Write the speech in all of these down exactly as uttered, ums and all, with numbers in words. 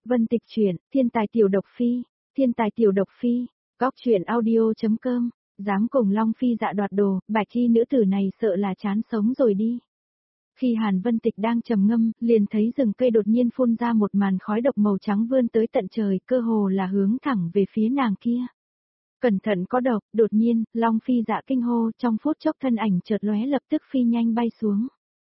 Vân Tịch truyện, Thiên tài tiểu độc phi, Thiên tài tiểu độc phi, góc truyện audio.com, dám cùng Long Phi Dạ đoạt đồ, bạch y nữ tử này sợ là chán sống rồi đi. Khi Hàn Vân Tịch đang trầm ngâm, liền thấy rừng cây đột nhiên phun ra một màn khói độc màu trắng vươn tới tận trời, cơ hồ là hướng thẳng về phía nàng kia. Cẩn thận có độc, đột nhiên, Long Phi Dạ kinh hô, trong phút chốc thân ảnh chợt lóe lập tức phi nhanh bay xuống.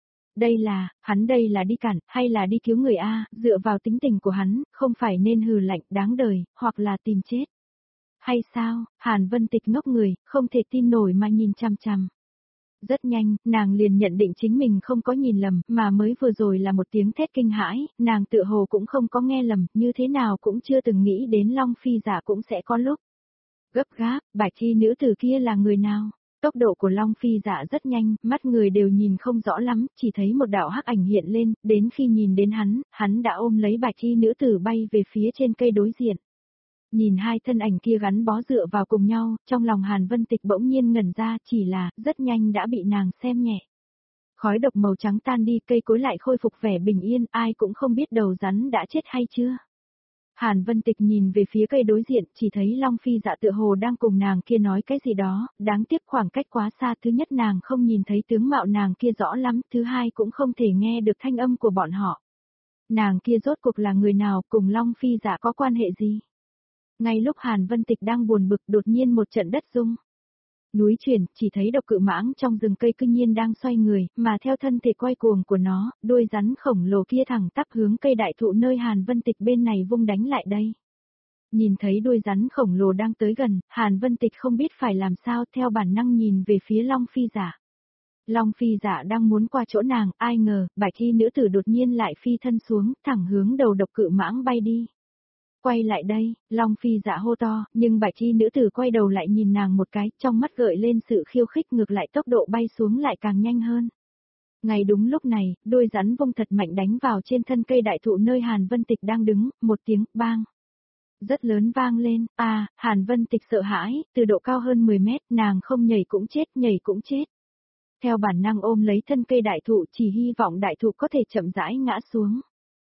Đây là, hắn đây là đi cản, hay là đi cứu người a? Dựa vào tính tình của hắn, không phải nên hừ lạnh đáng đời, hoặc là tìm chết. Hay sao? Hàn Vân Tịch ngốc người, không thể tin nổi mà nhìn chằm chằm. Rất nhanh, nàng liền nhận định chính mình không có nhìn lầm, mà mới vừa rồi là một tiếng thét kinh hãi, nàng tự hồ cũng không có nghe lầm, như thế nào cũng chưa từng nghĩ đến Long Phi Dạ cũng sẽ có lúc. Gấp gáp, bạch y nữ tử kia là người nào? Tốc độ của Long Phi Dạ rất nhanh, mắt người đều nhìn không rõ lắm, chỉ thấy một đạo hắc ảnh hiện lên, đến khi nhìn đến hắn, hắn đã ôm lấy bạch y nữ tử bay về phía trên cây đối diện. Nhìn hai thân ảnh kia gắn bó dựa vào cùng nhau, trong lòng Hàn Vân Tịch bỗng nhiên ngẩn ra, chỉ là, rất nhanh đã bị nàng xem nhẹ. Khói độc màu trắng tan đi, cây cối lại khôi phục vẻ bình yên, ai cũng không biết đầu rắn đã chết hay chưa. Hàn Vân Tịch nhìn về phía cây đối diện, chỉ thấy Long Phi Dạ tựa hồ đang cùng nàng kia nói cái gì đó, đáng tiếc khoảng cách quá xa, thứ nhất nàng không nhìn thấy tướng mạo nàng kia rõ lắm, thứ hai cũng không thể nghe được thanh âm của bọn họ. Nàng kia rốt cuộc là người nào, cùng Long Phi Dạ có quan hệ gì? Ngay lúc Hàn Vân Tịch đang buồn bực, đột nhiên một trận đất rung. Núi chuyển, chỉ thấy độc cự mãng trong rừng cây cư nhiên đang xoay người, mà theo thân thể quay cuồng của nó, đuôi rắn khổng lồ kia thẳng tắp hướng cây đại thụ nơi Hàn Vân Tịch bên này vung đánh lại đây. Nhìn thấy đuôi rắn khổng lồ đang tới gần, Hàn Vân Tịch không biết phải làm sao, theo bản năng nhìn về phía Long Phi Dạ. Long Phi Dạ đang muốn qua chỗ nàng, ai ngờ, bạch y nữ tử đột nhiên lại phi thân xuống, thẳng hướng đầu độc cự mãng bay đi. Quay lại đây, Long Phi Dạ hô to, nhưng bạch y nữ tử quay đầu lại nhìn nàng một cái, trong mắt gợi lên sự khiêu khích, ngược lại tốc độ bay xuống lại càng nhanh hơn. Ngay đúng lúc này, đuôi rắn vung thật mạnh đánh vào trên thân cây đại thụ nơi Hàn Vân Tịch đang đứng, một tiếng bang. Rất lớn vang lên, à, Hàn Vân Tịch sợ hãi, từ độ cao hơn mười mét, nàng không nhảy cũng chết, nhảy cũng chết. Theo bản năng ôm lấy thân cây đại thụ, chỉ hy vọng đại thụ có thể chậm rãi ngã xuống.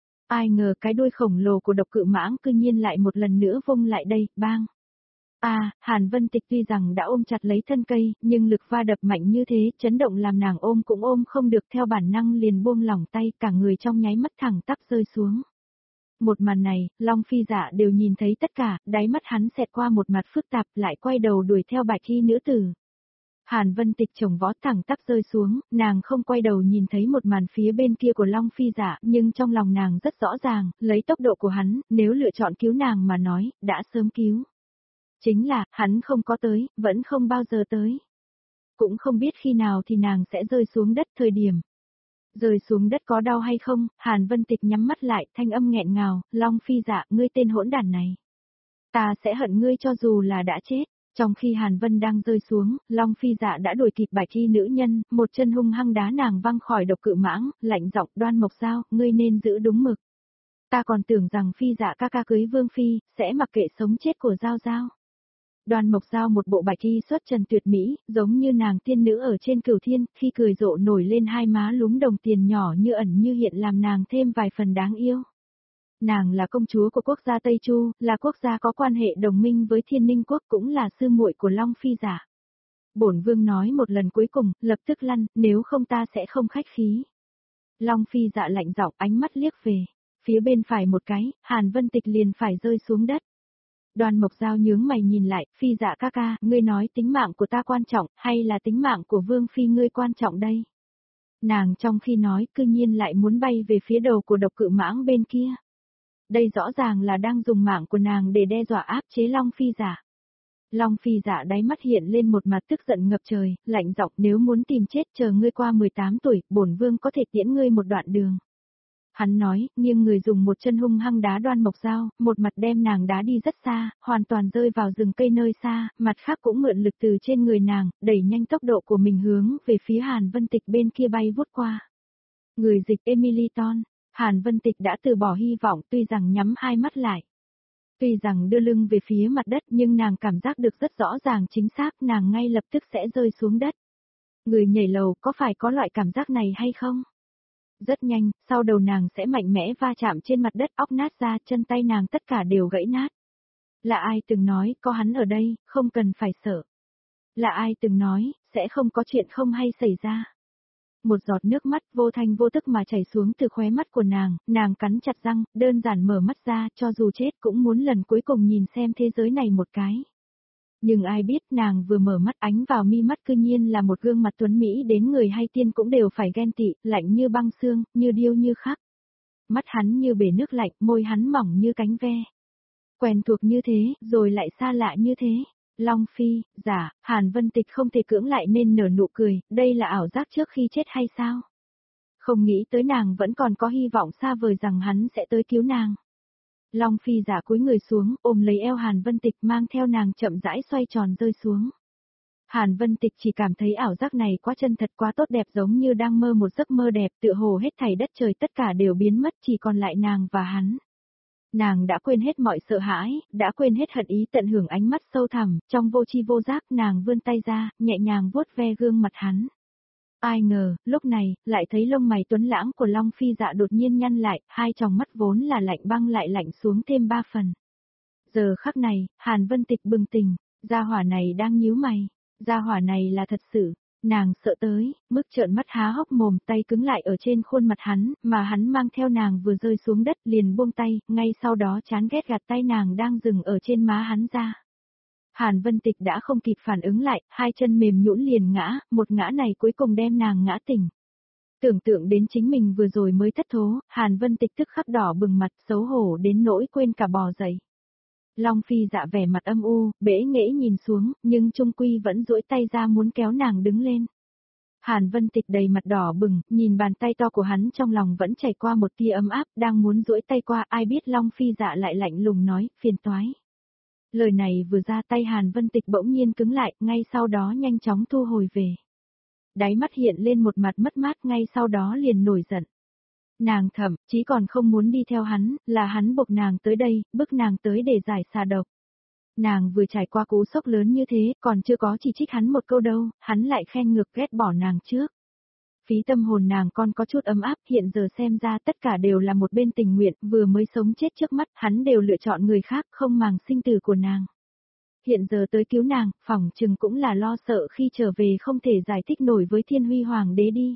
Ai ngờ cái đuôi khổng lồ của độc cự mãng cư nhiên lại một lần nữa vung lại đây, bang. À, Hàn Vân Tịch tuy rằng đã ôm chặt lấy thân cây, nhưng lực va đập mạnh như thế, chấn động làm nàng ôm cũng ôm không được, theo bản năng liền buông lỏng tay, cả người trong nháy mắt thẳng tắp rơi xuống. Một màn này, Long Phi Dạ đều nhìn thấy tất cả, đáy mắt hắn xẹt qua một mặt phức tạp, lại quay đầu đuổi theo bạch y nữ tử. Hàn Vân Tịch chồng vó thẳng tắp rơi xuống, nàng không quay đầu nhìn thấy một màn phía bên kia của Long Phi Dạ, nhưng trong lòng nàng rất rõ ràng, lấy tốc độ của hắn, nếu lựa chọn cứu nàng mà nói, đã sớm cứu. Chính là, hắn không có tới, vẫn không bao giờ tới. Cũng không biết khi nào thì nàng sẽ rơi xuống đất thời điểm. Rơi xuống đất có đau hay không, Hàn Vân Tịch nhắm mắt lại, thanh âm nghẹn ngào, Long Phi Dạ, ngươi tên hỗn đản này. Ta sẽ hận ngươi cho dù là đã chết. Trong khi Hàn Vân đang rơi xuống, Long Phi Dạ đã đuổi kịp bạch y nữ nhân, một chân hung hăng đá nàng văng khỏi độc cự mãng, lạnh giọng, Đoan Mộc Giao, ngươi nên giữ đúng mực. Ta còn tưởng rằng Phi Dạ ca ca cưới Vương Phi, sẽ mặc kệ sống chết của Giao Giao. Đoan Mộc Giao một bộ bạch y xuất trần tuyệt mỹ, giống như nàng tiên nữ ở trên cửu thiên, khi cười rộ nổi lên hai má lúm đồng tiền nhỏ như ẩn như hiện làm nàng thêm vài phần đáng yêu. Nàng là công chúa của quốc gia Tây Chu, là quốc gia có quan hệ đồng minh với Thiên Ninh quốc, cũng là sư muội của Long Phi Dạ. Bổn vương nói một lần cuối cùng, lập tức lăn, nếu không ta sẽ không khách khí. Long Phi Dạ lạnh giọng, ánh mắt liếc về phía bên phải một cái, Hàn Vân Tịch liền phải rơi xuống đất. Đoan Mộc Giao nhướng mày nhìn lại, Phi Dạ ca ca, ngươi nói tính mạng của ta quan trọng, hay là tính mạng của Vương Phi ngươi quan trọng đây? Nàng trong khi nói, cư nhiên lại muốn bay về phía đầu của độc cự mãng bên kia. Đây rõ ràng là đang dùng mạng của nàng để đe dọa áp chế Long Phi Dạ. Long Phi Dạ đáy mắt hiện lên một mặt tức giận ngập trời, lạnh giọng, nếu muốn tìm chết chờ ngươi qua mười tám tuổi, bổn vương có thể tiễn ngươi một đoạn đường. Hắn nói, nhưng người dùng một chân hung hăng đá Đoan Mộc Giao, một mặt đem nàng đá đi rất xa, hoàn toàn rơi vào rừng cây nơi xa, mặt khác cũng mượn lực từ trên người nàng, đẩy nhanh tốc độ của mình hướng về phía Hàn Vân Tịch bên kia bay vút qua. Người dịch Emily Ton. Hàn Vân Tịch đã từ bỏ hy vọng, tuy rằng nhắm hai mắt lại. Tuy rằng đưa lưng về phía mặt đất, nhưng nàng cảm giác được rất rõ ràng chính xác, nàng ngay lập tức sẽ rơi xuống đất. Người nhảy lầu có phải có loại cảm giác này hay không? Rất nhanh, sau đầu nàng sẽ mạnh mẽ va chạm trên mặt đất, óc nát ra, chân tay nàng tất cả đều gãy nát. Là ai từng nói, có hắn ở đây, không cần phải sợ. Là ai từng nói, sẽ không có chuyện không hay xảy ra. Một giọt nước mắt vô thanh vô tức mà chảy xuống từ khóe mắt của nàng, nàng cắn chặt răng, đơn giản mở mắt ra, cho dù chết cũng muốn lần cuối cùng nhìn xem thế giới này một cái. Nhưng ai biết nàng vừa mở mắt ánh vào mi mắt cư nhiên là một gương mặt tuấn Mỹ đến người hay tiên cũng đều phải ghen tị, lạnh như băng xương, như điêu như khắc. Mắt hắn như bể nước lạnh, môi hắn mỏng như cánh ve. Quen thuộc như thế, rồi lại xa lạ như thế. Long Phi, giả, Hàn Vân Tịch không thể cưỡng lại nên nở nụ cười, đây là ảo giác trước khi chết hay sao? Không nghĩ tới nàng vẫn còn có hy vọng xa vời rằng hắn sẽ tới cứu nàng. Long Phi giả cúi người xuống, ôm lấy eo Hàn Vân Tịch mang theo nàng chậm rãi xoay tròn rơi xuống. Hàn Vân Tịch chỉ cảm thấy ảo giác này quá chân thật quá tốt đẹp giống như đang mơ một giấc mơ đẹp, tựa hồ hết thảy đất trời tất cả đều biến mất chỉ còn lại nàng và hắn. Nàng đã quên hết mọi sợ hãi, đã quên hết hận ý tận hưởng ánh mắt sâu thẳm, trong vô tri vô giác nàng vươn tay ra, nhẹ nhàng vuốt ve gương mặt hắn. Ai ngờ, lúc này, lại thấy lông mày tuấn lãng của Long Phi dạ đột nhiên nhăn lại, hai tròng mắt vốn là lạnh băng lại lạnh xuống thêm ba phần. Giờ khắc này, Hàn Vân Tịch bừng tỉnh, gia hỏa này đang nhíu mày, gia hỏa này là thật sự. Nàng sợ tới, mức trợn mắt há hốc mồm, tay cứng lại ở trên khuôn mặt hắn, mà hắn mang theo nàng vừa rơi xuống đất liền buông tay, ngay sau đó chán ghét gạt tay nàng đang dừng ở trên má hắn ra. Hàn Vân Tịch đã không kịp phản ứng lại, hai chân mềm nhũn liền ngã, một ngã này cuối cùng đem nàng ngã tỉnh. Tưởng tượng đến chính mình vừa rồi mới thất thố, Hàn Vân Tịch tức khắc đỏ bừng mặt xấu hổ đến nỗi quên cả bò dậy. Long Phi dạ vẻ mặt âm u, bẽ nghễ nhìn xuống, nhưng trung quy vẫn duỗi tay ra muốn kéo nàng đứng lên. Hàn Vân Tịch đầy mặt đỏ bừng, nhìn bàn tay to của hắn trong lòng vẫn chảy qua một tia ấm áp, đang muốn duỗi tay qua, ai biết Long Phi dạ lại lạnh lùng nói, phiền toái. Lời này vừa ra tay Hàn Vân Tịch bỗng nhiên cứng lại, ngay sau đó nhanh chóng thu hồi về. Đáy mắt hiện lên một mặt mất mát, ngay sau đó liền nổi giận. Nàng thậm chí còn không muốn đi theo hắn, là hắn buộc nàng tới đây, bức nàng tới để giải xà độc. Nàng vừa trải qua cú sốc lớn như thế, còn chưa có chỉ trích hắn một câu đâu, hắn lại khen ngược ghét bỏ nàng trước. Phí tâm hồn nàng còn có chút ấm áp, hiện giờ xem ra tất cả đều là một bên tình nguyện, vừa mới sống chết trước mắt, hắn đều lựa chọn người khác, không màng sinh tử của nàng. Hiện giờ tới cứu nàng, phỏng chừng cũng là lo sợ khi trở về không thể giải thích nổi với Thiên Huy Hoàng đế đi.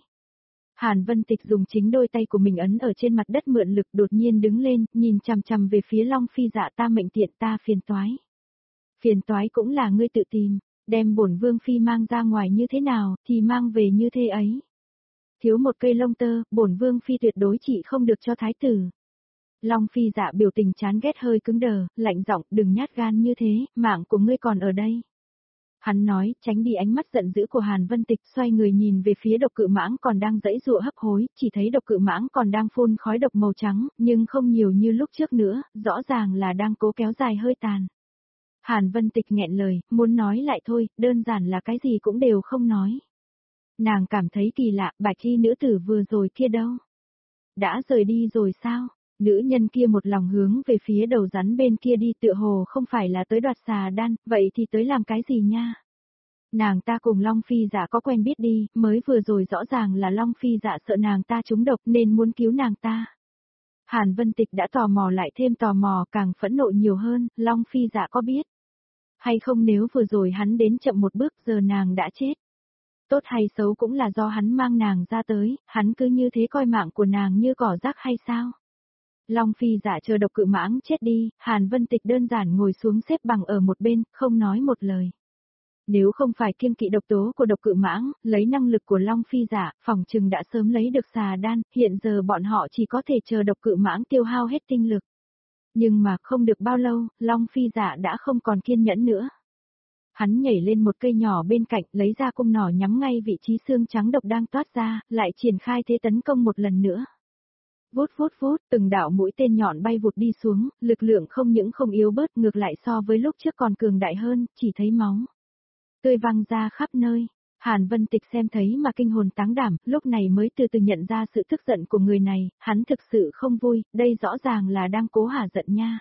Hàn Vân Tịch dùng chính đôi tay của mình ấn ở trên mặt đất mượn lực đột nhiên đứng lên, nhìn chằm chằm về phía Long Phi dạ ta mệnh tiện ta phiền toái. Phiền toái cũng là ngươi tự tìm, đem bổn vương phi mang ra ngoài như thế nào, thì mang về như thế ấy. Thiếu một cây lông tơ, bổn vương phi tuyệt đối chỉ không được cho thái tử. Long Phi dạ biểu tình chán ghét hơi cứng đờ, lạnh giọng, đừng nhát gan như thế, mạng của ngươi còn ở đây. Hắn nói, tránh đi ánh mắt giận dữ của Hàn Vân Tịch, xoay người nhìn về phía độc cự mãng còn đang giãy giụa hấp hối, chỉ thấy độc cự mãng còn đang phun khói độc màu trắng, nhưng không nhiều như lúc trước nữa, rõ ràng là đang cố kéo dài hơi tàn. Hàn Vân Tịch nghẹn lời, muốn nói lại thôi, đơn giản là cái gì cũng đều không nói. Nàng cảm thấy kỳ lạ, bạch y nữ tử vừa rồi kia đâu? Đã rời đi rồi sao? Nữ nhân kia một lòng hướng về phía đầu rắn bên kia đi tựa hồ không phải là tới đoạt xà đan, vậy thì tới làm cái gì nha? Nàng ta cùng Long Phi dạ có quen biết đi, mới vừa rồi rõ ràng là Long Phi dạ sợ nàng ta trúng độc nên muốn cứu nàng ta. Hàn Vân Tịch đã tò mò lại thêm tò mò càng phẫn nộ nhiều hơn, Long Phi dạ có biết? Hay không nếu vừa rồi hắn đến chậm một bước giờ nàng đã chết? Tốt hay xấu cũng là do hắn mang nàng ra tới, hắn cứ như thế coi mạng của nàng như cỏ rác hay sao? Long Phi dạ chờ độc cự mãng chết đi, Hàn Vân Tịch đơn giản ngồi xuống xếp bằng ở một bên, không nói một lời. Nếu không phải kiêng kỵ độc tố của độc cự mãng, lấy năng lực của Long Phi dạ, phòng trừng đã sớm lấy được xà đan, hiện giờ bọn họ chỉ có thể chờ độc cự mãng tiêu hao hết tinh lực. Nhưng mà không được bao lâu, Long Phi dạ đã không còn kiên nhẫn nữa. Hắn nhảy lên một cây nhỏ bên cạnh, lấy ra cung nỏ nhắm ngay vị trí xương trắng độc đang toát ra, lại triển khai thế tấn công một lần nữa. Vút vút vút, từng đạo mũi tên nhọn bay vụt đi xuống, lực lượng không những không yếu bớt ngược lại so với lúc trước còn cường đại hơn, chỉ thấy máu tươi văng ra khắp nơi. Hàn Vân Tịch xem thấy mà kinh hồn táng đảm, lúc này mới từ từ nhận ra sự tức giận của người này, hắn thực sự không vui, đây rõ ràng là đang cố hả giận nha.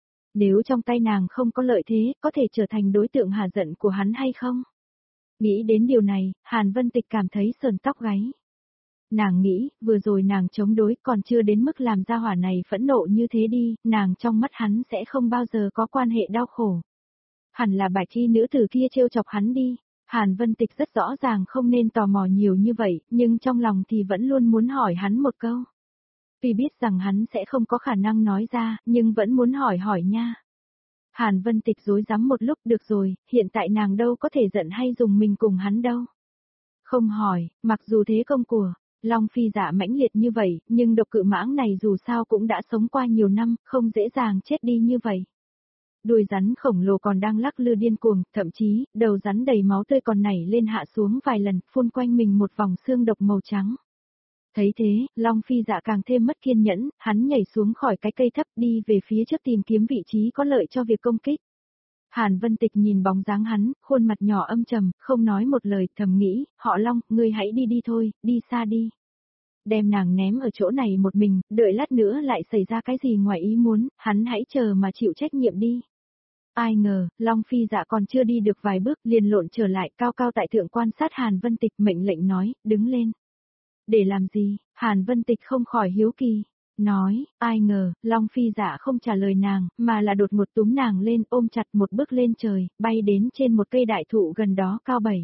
Nếu trong tay nàng không có lợi thế, có thể trở thành đối tượng hả giận của hắn hay không? Nghĩ đến điều này, Hàn Vân Tịch cảm thấy sờn tóc gáy. Nàng nghĩ, vừa rồi nàng chống đối còn chưa đến mức làm ra hỏa này phẫn nộ như thế đi, nàng trong mắt hắn sẽ không bao giờ có quan hệ đau khổ. Hẳn là bạch y nữ tử kia trêu chọc hắn đi. Hàn Vân Tịch rất rõ ràng không nên tò mò nhiều như vậy, nhưng trong lòng thì vẫn luôn muốn hỏi hắn một câu. Tuy biết rằng hắn sẽ không có khả năng nói ra, nhưng vẫn muốn hỏi hỏi nha. Hàn Vân Tịch dối rắm một lúc, được rồi, hiện tại nàng đâu có thể giận hay dùng mình cùng hắn đâu. Không hỏi, mặc dù thế công của Long Phi Dạ mãnh liệt như vậy, nhưng độc cự mãng này dù sao cũng đã sống qua nhiều năm, không dễ dàng chết đi như vậy. Đuôi rắn khổng lồ còn đang lắc lư điên cuồng, thậm chí, đầu rắn đầy máu tươi còn nảy lên hạ xuống vài lần, phun quanh mình một vòng xương độc màu trắng. Thấy thế, Long Phi Dạ càng thêm mất kiên nhẫn, hắn nhảy xuống khỏi cái cây thấp đi về phía trước tìm kiếm vị trí có lợi cho việc công kích. Hàn Vân Tịch nhìn bóng dáng hắn, khuôn mặt nhỏ âm trầm, không nói một lời, thầm nghĩ, họ Long, ngươi hãy đi đi thôi, đi xa đi. Đem nàng ném ở chỗ này một mình, đợi lát nữa lại xảy ra cái gì ngoài ý muốn, hắn hãy chờ mà chịu trách nhiệm đi. Ai ngờ, Long Phi Dạ còn chưa đi được vài bước liền lộn trở lại, cao cao tại thượng quan sát Hàn Vân Tịch, mệnh lệnh nói, đứng lên. Để làm gì? Hàn Vân Tịch không khỏi hiếu kỳ. Nói, ai ngờ, Long Phi Dạ không trả lời nàng, mà là đột ngột túm nàng lên, ôm chặt một bước lên trời, bay đến trên một cây đại thụ gần đó cao bảy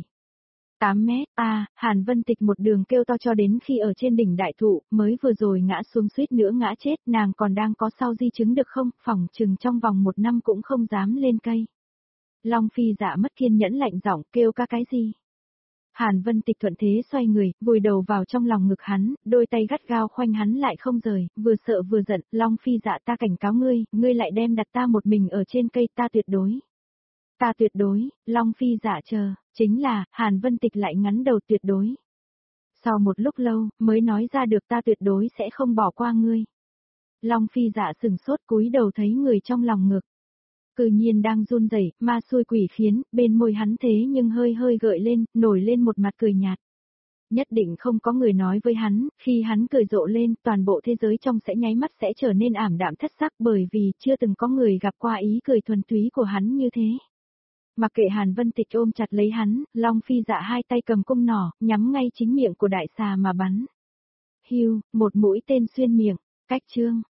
tám mét, a à, Hàn Vân Tịch một đường kêu to cho đến khi ở trên đỉnh đại thụ, mới vừa rồi ngã xuống suýt nữa ngã chết, nàng còn đang có sau di chứng được không, phỏng chừng trong vòng một năm cũng không dám lên cây. Long Phi Dạ mất kiên nhẫn lạnh giọng kêu ca cái gì? Hàn Vân Tịch thuận thế xoay người, vùi đầu vào trong lòng ngực hắn, đôi tay gắt gao khoanh hắn lại không rời, vừa sợ vừa giận, Long Phi Dạ ta cảnh cáo ngươi, ngươi lại đem đặt ta một mình ở trên cây, ta tuyệt đối. Ta tuyệt đối, Long Phi Dạ chờ, chính là, Hàn Vân Tịch lại ngắn đầu tuyệt đối. Sau một lúc lâu, mới nói ra được ta tuyệt đối sẽ không bỏ qua ngươi. Long Phi Dạ sừng sốt cúi đầu thấy người trong lòng ngực. Cự nhiên đang run rẩy, ma xui quỷ khiến, bên môi hắn thế nhưng hơi hơi gợi lên, nổi lên một mặt cười nhạt. Nhất định không có người nói với hắn, khi hắn cười rộ lên, toàn bộ thế giới trong sẽ nháy mắt sẽ trở nên ảm đạm thất sắc bởi vì chưa từng có người gặp qua ý cười thuần túy của hắn như thế. Mặc kệ Hàn Vân Tịch ôm chặt lấy hắn, Long Phi Dạ hai tay cầm cung nỏ, nhắm ngay chính miệng của đại xà mà bắn. Hiu, một mũi tên xuyên miệng, cách chương.